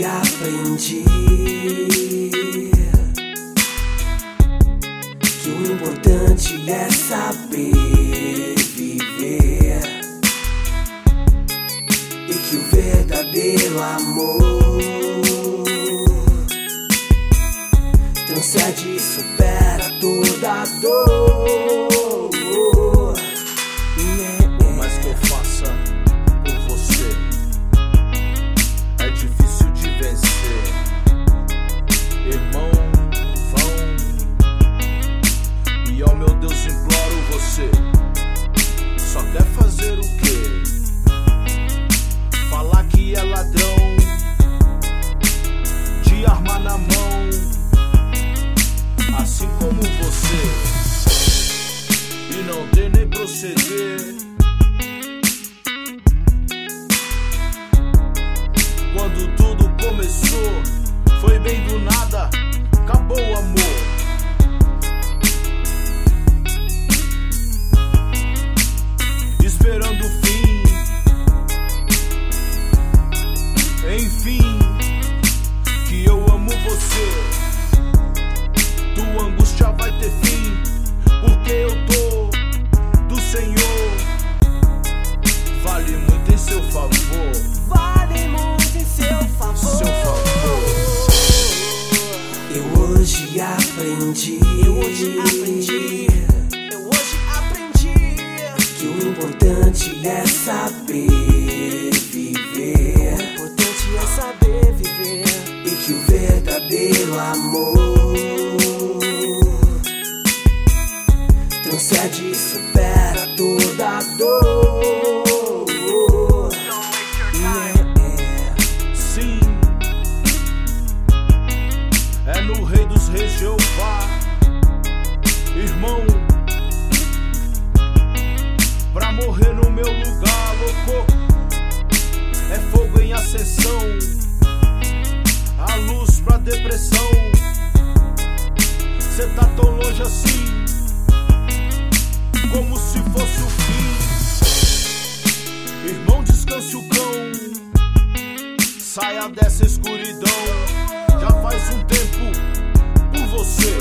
hoje aprendi que o importante é saber viver e que o verdadeiro amor transcende e supera toda dor. Por mais que eu faça por você, é difícil de vencer. Irmão, vão. E ó meu Deus, imploro você. Só quer fazer o quê? Falar que é ladrão, de arma na mão, assim como você, e não ter nem proceder. Quando tudo começou, foi bem do nada, acabou o amor. Esperando o fim, enfim, que eu amo você. Tua angústia vai ter fim, porque eu tô do Senhor. Vale muito em seu favor. Vale muito em seu favor. Seu favor. Eu hoje aprendi que o importante é saber viver. O importante é saber viver. E que o verdadeiro amor transcende e supera toda dor. Sim, é no Rei dos Reis, Jeová. Irmão, pra morrer no meu lugar, louco, é fogo em ascensão, a luz pra depressão. Cê tá tão longe assim, como se fosse o fim. Irmão, descanse o cão, saia dessa escuridão. Já faz um tempo por você.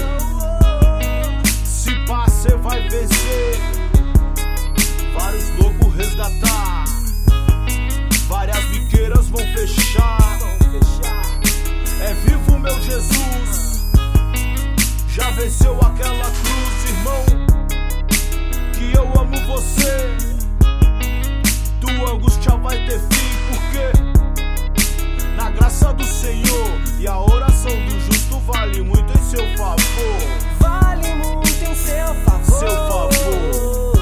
Se pá, cê vai vencer. Vários loucos resgatar, várias biqueiras vão fechar. É vivo meu Jesus, já venceu aquela cruz, irmão. Que eu amo você. Tua angústia vai ter fim, porque na graça do Senhor e a oração do justo vale muito em seu favor. Vale muito em seu favor. Seu favor.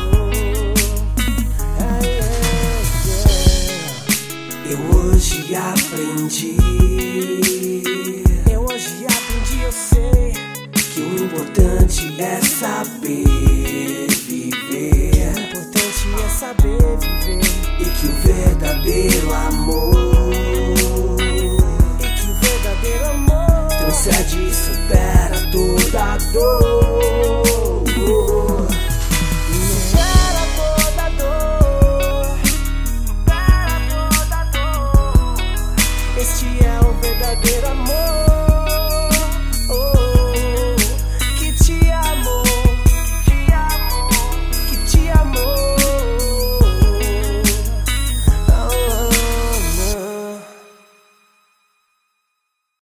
Eu hoje aprendi, eu sei que o importante é saber viver. o importante é saber viver. E que o verdadeiro amor Transcende transcende e supera toda dor.